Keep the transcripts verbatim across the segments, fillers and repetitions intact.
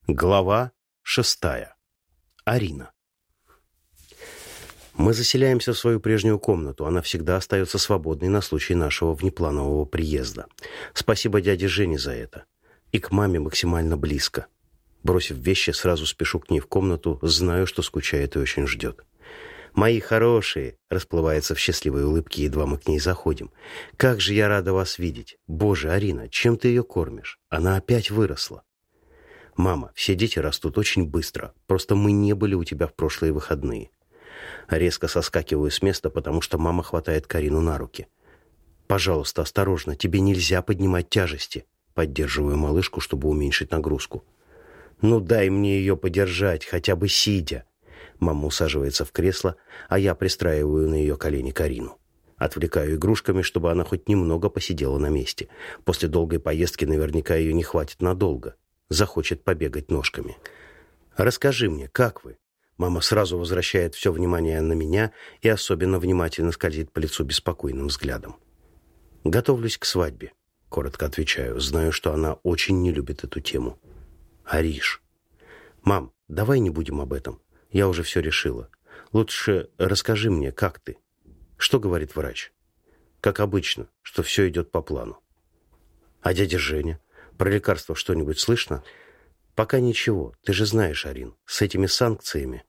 Глава шестая. Арина. Мы заселяемся в свою прежнюю комнату. Она всегда остается свободной на случай нашего внепланового приезда. Спасибо дяде Жене за это. И к маме максимально близко. Бросив вещи, сразу спешу к ней в комнату, знаю, что скучает и очень ждет. «Мои хорошие!» — расплывается в счастливой улыбке, едва мы к ней заходим. «Как же я рада вас видеть! Боже, Арина, чем ты ее кормишь? Она опять выросла!» «Мама, все дети растут очень быстро. Просто мы не были у тебя в прошлые выходные». Резко соскакиваю с места, потому что мама хватает Карину на руки. «Пожалуйста, осторожно, тебе нельзя поднимать тяжести». Поддерживаю малышку, чтобы уменьшить нагрузку. «Ну дай мне ее подержать, хотя бы сидя». Мама усаживается в кресло, а я пристраиваю на ее колени Карину. Отвлекаю игрушками, чтобы она хоть немного посидела на месте. После долгой поездки наверняка ее не хватит надолго. Захочет побегать ножками. «Расскажи мне, как вы?» Мама сразу возвращает все внимание на меня и особенно внимательно скользит по лицу беспокойным взглядом. «Готовлюсь к свадьбе», — коротко отвечаю. Знаю, что она очень не любит эту тему. «Ариш». «Мам, давай не будем об этом. Я уже все решила. Лучше расскажи мне, как ты?» «Что говорит врач?» «Как обычно, что все идет по плану». «А дядя Женя? Про лекарства что-нибудь слышно?» «Пока ничего. Ты же знаешь, Арин, с этими санкциями...»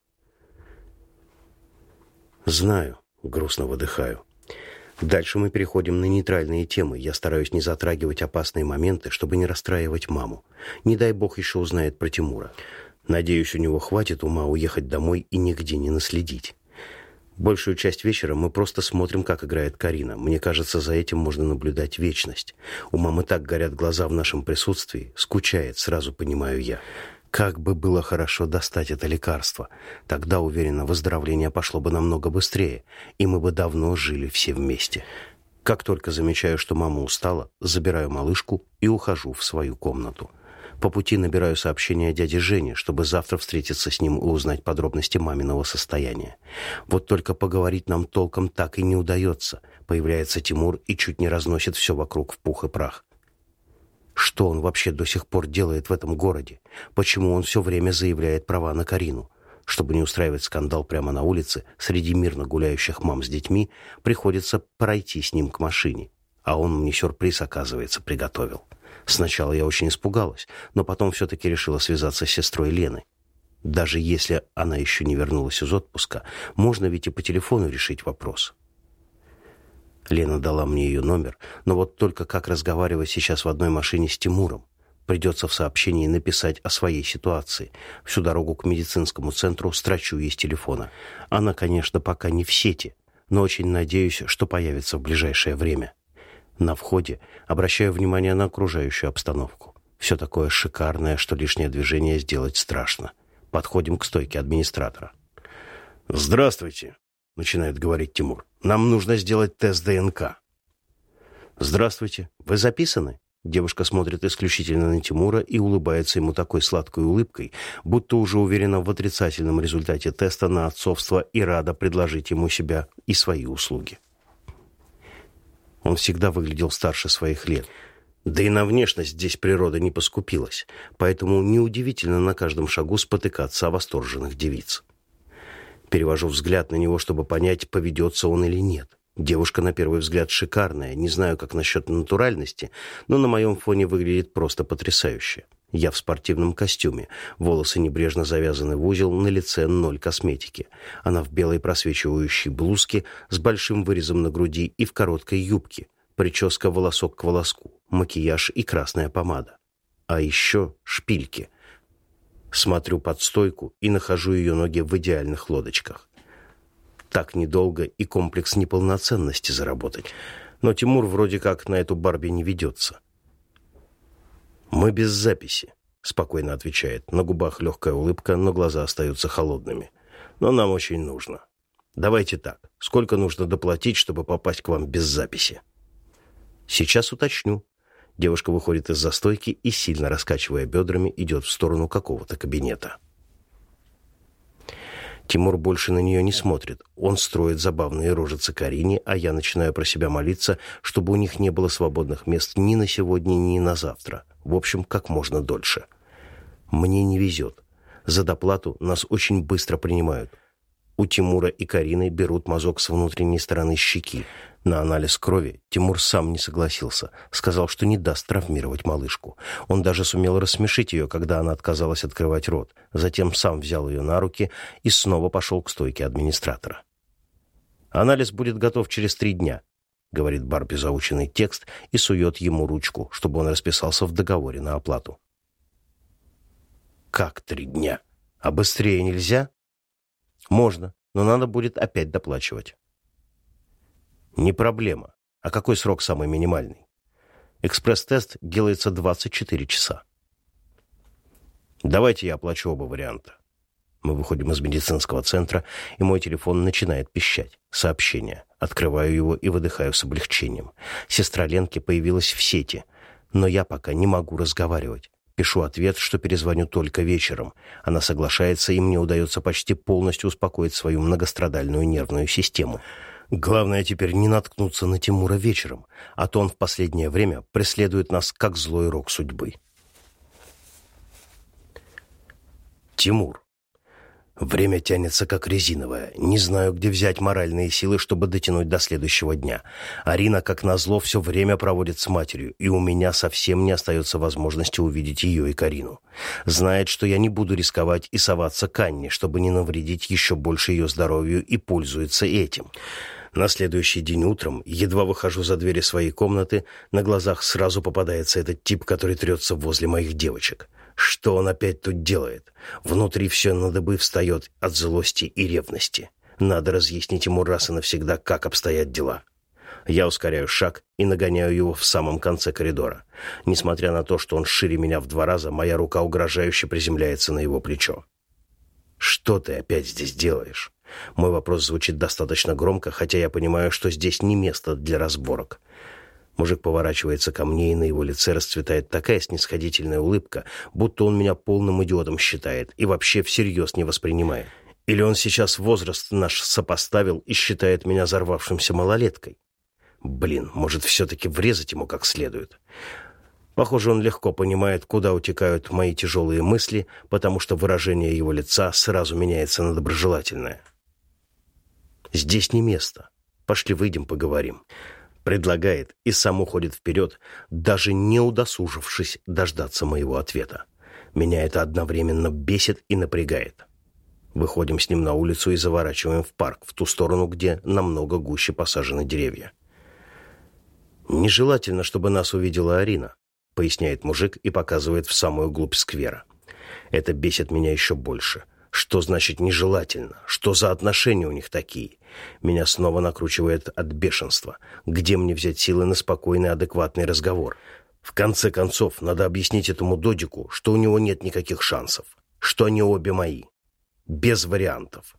«Знаю», — грустно выдыхаю. Дальше мы переходим на нейтральные темы. Я стараюсь не затрагивать опасные моменты, чтобы не расстраивать маму. Не дай бог еще узнает про Тимура. Надеюсь, у него хватит ума уехать домой и нигде не наследить. Большую часть вечера мы просто смотрим, как играет Карина. Мне кажется, за этим можно наблюдать вечность. У мамы так горят глаза в нашем присутствии. Скучает, сразу понимаю я. Как бы было хорошо достать это лекарство. Тогда, уверена, выздоровление пошло бы намного быстрее, и мы бы давно жили все вместе. Как только замечаю, что мама устала, забираю малышку и ухожу в свою комнату. По пути набираю сообщение дяде Жене, чтобы завтра встретиться с ним и узнать подробности маминого состояния. Вот только поговорить нам толком так и не удается. Появляется Тимур и чуть не разносит все вокруг в пух и прах. Что он вообще до сих пор делает в этом городе? Почему он все время заявляет права на Карину? Чтобы не устраивать скандал прямо на улице, среди мирно гуляющих мам с детьми, приходится пройти с ним к машине. А он мне сюрприз, оказывается, приготовил. Сначала я очень испугалась, но потом все-таки решила связаться с сестрой Лены. Даже если она еще не вернулась из отпуска, можно ведь и по телефону решить вопрос. Лена дала мне ее номер, но вот только как разговаривать сейчас в одной машине с Тимуром? Придется в сообщении написать о своей ситуации. Всю дорогу к медицинскому ценру строчу из телефона. Она, конечно, пока не в сети, но очень надеюсь, что появится в ближайшее время. На входе обращаю внимание на окружающую обстановку. Все такое шикарное, что лишнее движение сделать страшно. Подходим к стойке администратора. «Здравствуйте», — начинает говорить Тимур. «Нам нужно сделать тест ДНК». «Здравствуйте. Вы записаны?» Девушка смотрит исключительно на Тимура и улыбается ему такой сладкой улыбкой, будто уже уверена в отрицательном результате теста на отцовство и рада предложить ему себя и свои услуги. Он всегда выглядел старше своих лет. Да и на внешность здесь природа не поскупилась, поэтому неудивительно на каждом шагу спотыкаться о восторженных девиц. Перевожу взгляд на него, чтобы понять, поведется он или нет. Девушка, на первый взгляд, шикарная. Не знаю, как насчет натуральности, но на моем фоне выглядит просто потрясающе. Я в спортивном костюме, волосы небрежно завязаны в узел, на лице ноль косметики. Она в белой просвечивающей блузке с большим вырезом на груди и в короткой юбке. Прическа волосок к волоску, макияж и красная помада. А еще шпильки. Смотрю под стойку и нахожу ее ноги в идеальных лодочках. Так недолго и комплекс неполноценности заработать. Но Тимур вроде как на эту Барби не ведется. «Мы без записи», — спокойно отвечает. На губах легкая улыбка, но глаза остаются холодными. «Но нам очень нужно. Давайте так. Сколько нужно доплатить, чтобы попасть к вам без записи?» «Сейчас уточню». Девушка выходит из застойки и, сильно раскачивая бедрами, идет в сторону какого-то кабинета. Тимур больше на нее не смотрит. Он строит забавные рожицы Карине, а я начинаю про себя молиться, чтобы у них не было свободных мест ни на сегодня, ни на завтра. В общем, как можно дольше. Мне не везет. За доплату нас очень быстро принимают. У Тимура и Карины берут мазок с внутренней стороны щеки. На анализ крови Тимур сам не согласился. Сказал, что не даст травмировать малышку. Он даже сумел рассмешить ее, когда она отказалась открывать рот. Затем сам взял ее на руки и снова пошел к стойке администратора. «Анализ будет готов через три дня», — говорит Барби заученный текст и сует ему ручку, чтобы он расписался в договоре на оплату. «Как три дня? А быстрее нельзя?» «Можно, но надо будет опять доплачивать». «Не проблема. А какой срок самый минимальный?» «Экспресс-тест делается двадцать четыре часа». «Давайте я оплачу оба варианта». Мы выходим из медицинского центра, и мой телефон начинает пищать. Сообщение. Открываю его и выдыхаю с облегчением. Сестра Ленки появилась в сети, но я пока не могу разговаривать. Пишу ответ, что перезвоню только вечером. Она соглашается, и мне удается почти полностью успокоить свою многострадальную нервную систему. Главное теперь не наткнуться на Тимура вечером, а то он в последнее время преследует нас, как злой рок судьбы. Тимур. Время тянется, как резиновое. Не знаю, где взять моральные силы, чтобы дотянуть до следующего дня. Арина, как назло, все время проводит с матерью, и у меня совсем не остается возможности увидеть ее и Карину. Знает, что я не буду рисковать и соваться к Анне, чтобы не навредить еще больше ее здоровью, и пользуется этим. На следующий день утром, едва выхожу за двери своей комнаты, на глазах сразу попадается этот тип, который трется возле моих девочек. Что он опять тут делает? Внутри все на дыбы встает от злости и ревности. Надо разъяснить ему раз и навсегда, как обстоят дела. Я ускоряю шаг и нагоняю его в самом конце коридора. Несмотря на то, что он шире меня в два раза, моя рука угрожающе приземляется на его плечо. «Что ты опять здесь делаешь?» Мой вопрос звучит достаточно громко, хотя я понимаю, что здесь не место для разборок. Мужик поворачивается ко мне, и на его лице расцветает такая снисходительная улыбка, будто он меня полным идиотом считает и вообще всерьез не воспринимает. Или он сейчас возраст наш сопоставил и считает меня взорвавшимся малолеткой? Блин, может, все-таки врезать ему как следует? Похоже, он легко понимает, куда утекают мои тяжелые мысли, потому что выражение его лица сразу меняется на доброжелательное. «Здесь не место. Пошли выйдем, поговорим». Предлагает и сам уходит вперед, даже не удосужившись дождаться моего ответа. Меня это одновременно бесит и напрягает. Выходим с ним на улицу и заворачиваем в парк, в ту сторону, где намного гуще посажены деревья. «Нежелательно, чтобы нас увидела Арина», — поясняет мужик и показывает в самую глубь сквера. Это бесит меня еще больше. Что значит нежелательно? Что за отношения у них такие? Меня снова накручивает от бешенства. Где мне взять силы на спокойный, адекватный разговор? В конце концов, надо объяснить этому додику, что у него нет никаких шансов, что они обе мои. Без вариантов.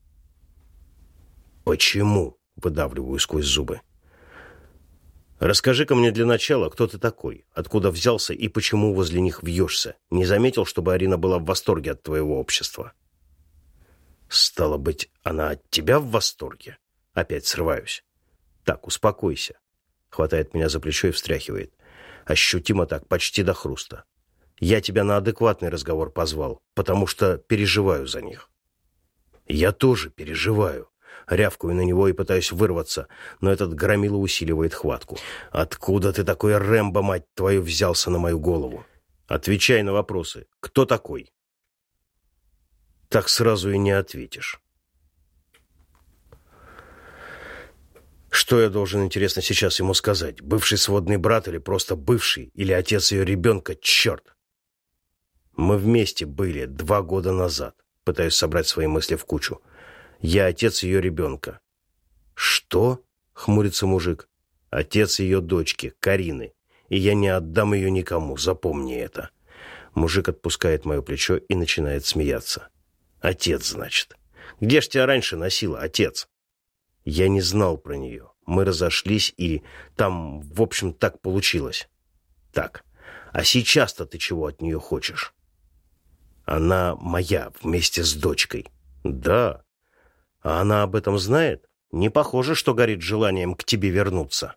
«Почему?» — выдавливаю сквозь зубы. «Расскажи-ка мне для начала, кто ты такой, откуда взялся и почему возле них вьешься. Не заметил, чтобы Арина была в восторге от твоего общества?» «Стало быть, она от тебя в восторге?» Опять срываюсь. «Так, успокойся». Хватает меня за плечо и встряхивает. Ощутимо так, почти до хруста. «Я тебя на адекватный разговор позвал, потому что переживаю за них». «Я тоже переживаю». Рявкаю на него и пытаюсь вырваться, но этот громила усиливает хватку. «Откуда ты такой Рэмбо, мать твою, взялся на мою голову? Отвечай на вопросы. Кто такой?» Так сразу и не ответишь. Что я должен, интересно, сейчас ему сказать? Бывший сводный брат или просто бывший? Или отец ее ребенка? Черт! Мы вместе были два года назад. Пытаюсь собрать свои мысли в кучу. Я отец ее ребенка. Что? Хмурится мужик. Отец ее дочки, Карины. И я не отдам ее никому, запомни это. Мужик отпускает мое плечо и начинает смеяться. Отец, значит. Где ж тебя раньше носила, отец? Я не знал про нее. Мы разошлись, и там, в общем, так получилось. Так, а сейчас-то ты чего от нее хочешь? Она моя, вместе с дочкой. Да. А она об этом знает? Не похоже, что горит желанием к тебе вернуться.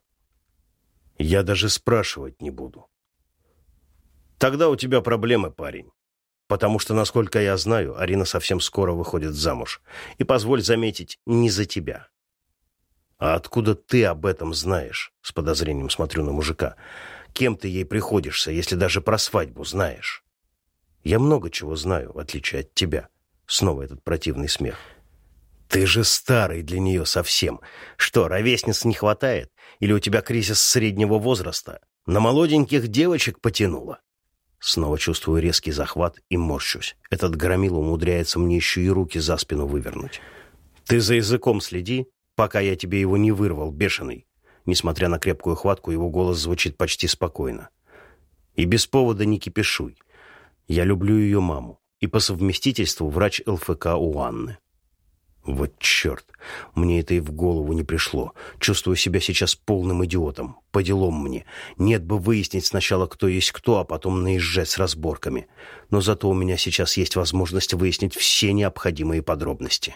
Я даже спрашивать не буду. Тогда у тебя проблемы, парень. потому что, насколько я знаю, Арина совсем скоро выходит замуж. И, позволь заметить, не за тебя. А откуда ты об этом знаешь? С подозрением смотрю на мужика. Кем ты ей приходишься, если даже про свадьбу знаешь? Я много чего знаю, в отличие от тебя. Снова этот противный смех. Ты же старый для нее совсем. Что, ровесниц не хватает? Или у тебя кризис среднего возраста? На молоденьких девочек потянуло? Снова чувствую резкий захват и морщусь. Этот громила умудряется мне еще и руки за спину вывернуть. Ты за языком следи, пока я тебе его не вырвал, бешеный. Несмотря на крепкую хватку, его голос звучит почти спокойно. И без повода не кипишуй. Я люблю ее маму. И по совместительству врач ЛФК у Анны. Вот черт, мне это и в голову не пришло. Чувствую себя сейчас полным идиотом. По делам мне. Нет бы выяснить сначала, кто есть кто, а потом наезжать с разборками. Но зато у меня сейчас есть возможность выяснить все необходимые подробности.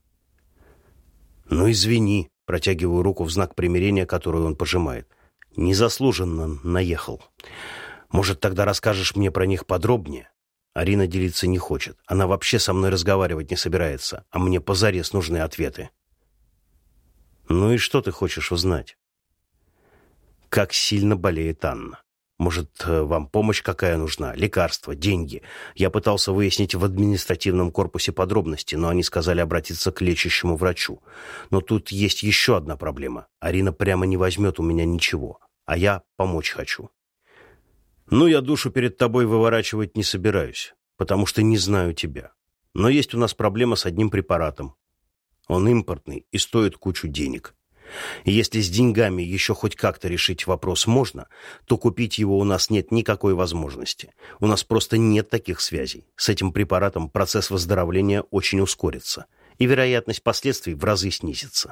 Ну, извини, протягиваю руку в знак примирения, которую он пожимает. Незаслуженно наехал. Может, тогда расскажешь мне про них подробнее? Арина делиться не хочет. Она вообще со мной разговаривать не собирается, а мне позарез нужны ответы. Ну и что ты хочешь узнать? Как сильно болеет Анна? Может, вам помощь какая нужна? Лекарства, деньги? Я пытался выяснить в административном корпусе подробности, но они сказали обратиться к лечащему врачу. Но тут есть еще одна проблема. Арина прямо не возьмет у меня ничего, а я помочь хочу. Ну, я душу перед тобой выворачивать не собираюсь, потому что не знаю тебя. Но есть у нас проблема с одним препаратом. Он импортный и стоит кучу денег. И если с деньгами еще хоть как-то решить вопрос можно, то купить его у нас нет никакой возможности. У нас просто нет таких связей. С этим препаратом процесс выздоровления очень ускорится, и вероятность последствий в разы снизится.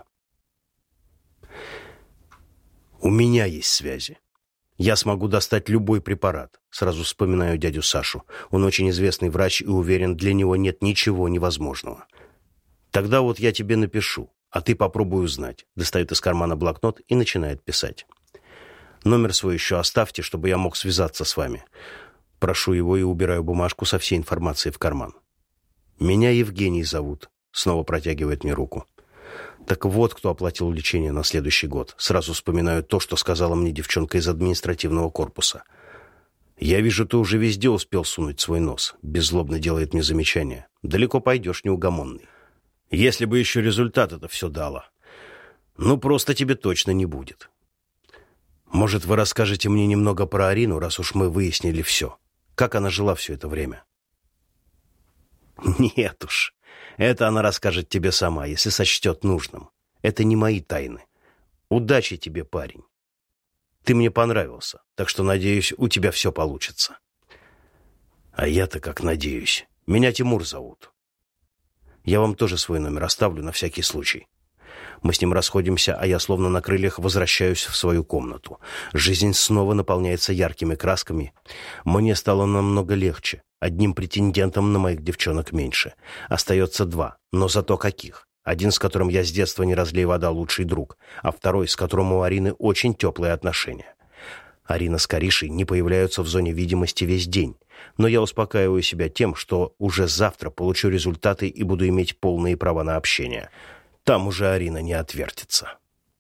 У меня есть связи. Я смогу достать любой препарат. Сразу вспоминаю дядю Сашу. Он очень известный врач и уверен, для него нет ничего невозможного. Тогда вот я тебе напишу, а ты попробуй узнать. Достает из кармана блокнот и начинает писать. Номер свой еще оставьте, чтобы я мог связаться с вами. Прошу его и убираю бумажку со всей информацией в карман. Меня Евгений зовут. Снова протягивает мне руку. Так вот, кто оплатил лечение на следующий год. Сразу вспоминаю то, что сказала мне девчонка из административного корпуса. Я вижу, ты уже везде успел сунуть свой нос. Беззлобно делает мне замечание. Далеко пойдешь, неугомонный. Если бы еще результат это все дало. Ну, просто тебе точно не будет. Может, вы расскажете мне немного про Арину, раз уж мы выяснили все. Как она жила все это время? Нет уж. Это она расскажет тебе сама, если сочтет нужным. Это не мои тайны. Удачи тебе, парень. Ты мне понравился, так что, надеюсь, у тебя все получится. А я-то как надеюсь. Меня Тимур зовут. Я вам тоже свой номер оставлю на всякий случай. Мы с ним расходимся, а я словно на крыльях возвращаюсь в свою комнату. Жизнь снова наполняется яркими красками. Мне стало намного легче. Одним претендентом на моих девчонок меньше. Остается два, но зато каких. Один, с которым я с детства не разлей вода, лучший друг, а второй, с которым у Арины очень теплые отношения. Арина с Каришей не появляются в зоне видимости весь день, но я успокаиваю себя тем, что уже завтра получу результаты и буду иметь полные права на общение. Там уже Арина не отвертится.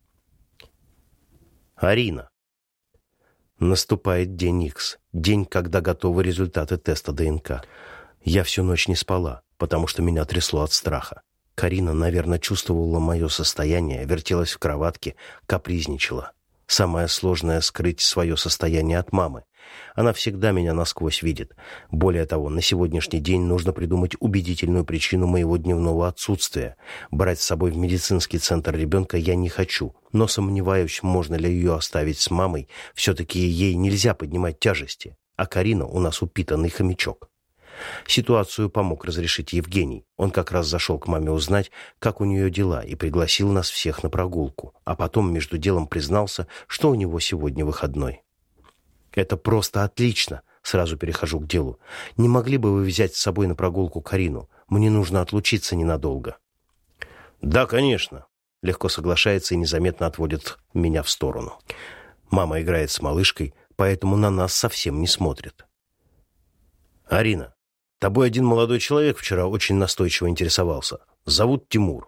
Арина. Наступает день Икс, день, когда готовы результаты теста ДНК. Я всю ночь не спала, потому что меня трясло от страха. Карина, наверное, чувствовала мое состояние, вертелась в кроватке, капризничала. Самое сложное — скрыть свое состояние от мамы. Она всегда меня насквозь видит. Более того, на сегодняшний день нужно придумать убедительную причину моего дневного отсутствия. Брать с собой в медицинский центр ребенка я не хочу, но сомневаюсь, можно ли ее оставить с мамой. Все-таки ей нельзя поднимать тяжести, а Карина у нас упитанный хомячок. Ситуацию помог разрешить Евгений. Он как раз зашел к маме узнать, как у нее дела, и пригласил нас всех на прогулку. А потом между делом признался, что у него сегодня выходной. «Это просто отлично!» Сразу перехожу к делу. «Не могли бы вы взять с собой на прогулку Карину? Мне нужно отлучиться ненадолго». «Да, конечно!» Легко соглашается и незаметно отводит меня в сторону. Мама играет с малышкой, поэтому на нас совсем не смотрит. «Арина, тобой один молодой человек вчера очень настойчиво интересовался. Зовут Тимур».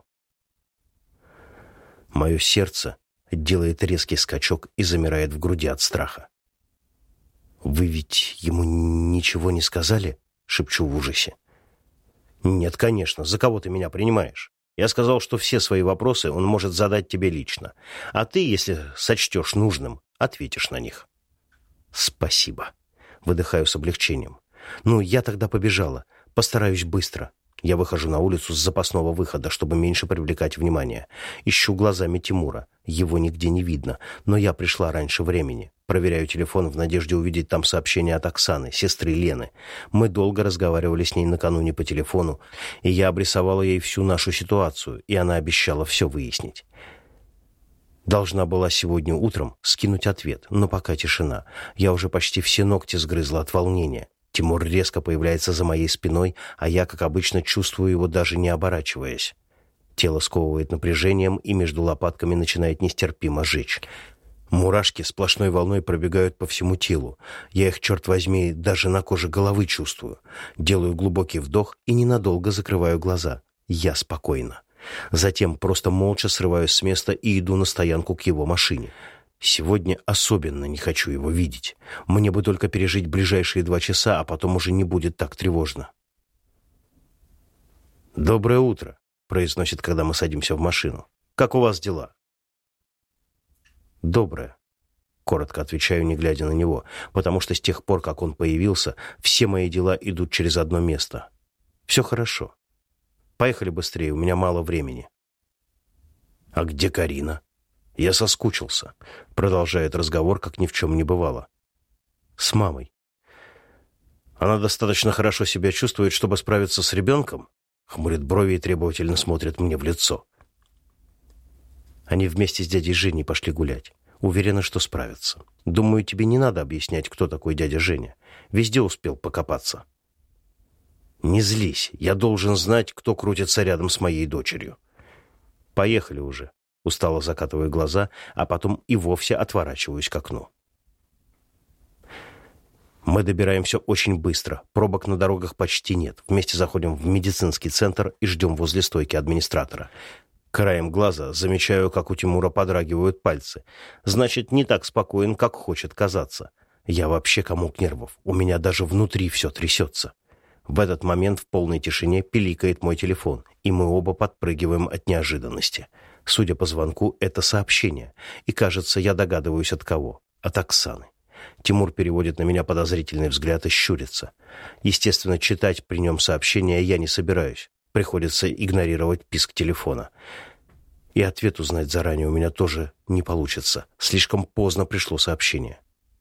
Мое сердце делает резкий скачок и замирает в груди от страха. «Вы ведь ему ничего не сказали?» — шепчу в ужасе. «Нет, конечно. За кого ты меня принимаешь? Я сказал, что все свои вопросы он может задать тебе лично. А ты, если сочтешь нужным, ответишь на них». «Спасибо». Выдыхаю с облегчением. «Ну, я тогда побежала. Постараюсь быстро». Я выхожу на улицу с запасного выхода, чтобы меньше привлекать внимание. Ищу глазами Тимура. Его нигде не видно, но я пришла раньше времени. Проверяю телефон в надежде увидеть там сообщение от Оксаны, сестры Лены. Мы долго разговаривали с ней накануне по телефону, и я обрисовала ей всю нашу ситуацию, и она обещала все выяснить. Должна была сегодня утром скинуть ответ, но пока тишина. Я уже почти все ногти сгрызла от волнения. Тимур резко появляется за моей спиной, а я, как обычно, чувствую его, даже не оборачиваясь. Тело сковывает напряжением, и между лопатками начинает нестерпимо жечь. Мурашки сплошной волной пробегают по всему телу. Я их, черт возьми, даже на коже головы чувствую. Делаю глубокий вдох и ненадолго закрываю глаза. Я спокойна. Затем просто молча срываюсь с места и иду на стоянку к его машине. Сегодня особенно не хочу его видеть. Мне бы только пережить ближайшие два часа, а потом уже не будет так тревожно. «Доброе утро», — произносит, когда мы садимся в машину. «Как у вас дела?» «Доброе», — коротко отвечаю, не глядя на него, потому что с тех пор, как он появился, все мои дела идут через одно место. «Все хорошо. Поехали быстрее, у меня мало времени». «А где Карина?» «Я соскучился», — продолжает разговор, как ни в чем не бывало. «С мамой». «Она достаточно хорошо себя чувствует, чтобы справиться с ребенком?» Хмурит брови и требовательно смотрит мне в лицо. Они вместе с дядей Женей пошли гулять. Уверена, что справятся. Думаю, тебе не надо объяснять, кто такой дядя Женя. Везде успел покопаться. «Не злись. Я должен знать, кто крутится рядом с моей дочерью». «Поехали уже». Устало закатываю глаза, а потом и вовсе отворачиваюсь к окну. Мы добираемся очень быстро. Пробок на дорогах почти нет. Вместе заходим в медицинский центр и ждем возле стойки администратора. Краем глаза замечаю, как у Тимура подрагивают пальцы. Значит, не так спокоен, как хочет казаться. Я вообще комок нервов. У меня даже внутри все трясется. В этот момент в полной тишине пиликает мой телефон, и мы оба подпрыгиваем от неожиданности. Судя по звонку, это сообщение, и, кажется, я догадываюсь, от кого. От Оксаны. Тимур переводит на меня подозрительный взгляд и щурится. Естественно, читать при нем сообщение я не собираюсь. Приходится игнорировать писк телефона. И ответ узнать заранее у меня тоже не получится. Слишком поздно пришло сообщение.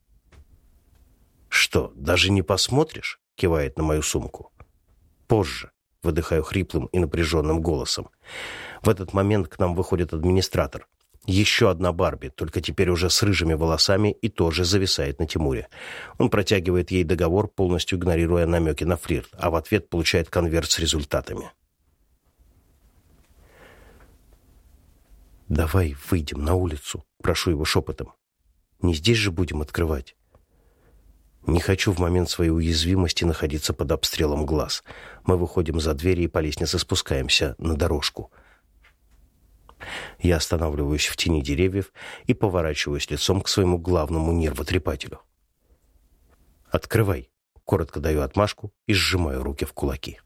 «Что, даже не посмотришь?» — кивает на мою сумку. «Позже», — выдыхаю хриплым и напряженным голосом. В этот момент к нам выходит администратор. Еще одна Барби, только теперь уже с рыжими волосами, и тоже зависает на Тимуре. Он протягивает ей договор, полностью игнорируя намеки на флирт, а в ответ получает конверт с результатами. «Давай выйдем на улицу», — прошу его шепотом. «Не здесь же будем открывать». Не хочу в момент своей уязвимости находиться под обстрелом глаз. Мы выходим за дверь и по лестнице спускаемся на дорожку. Я останавливаюсь в тени деревьев и поворачиваюсь лицом к своему главному нервотрепателю. «Открывай», — коротко даю отмашку и сжимаю руки в кулаки.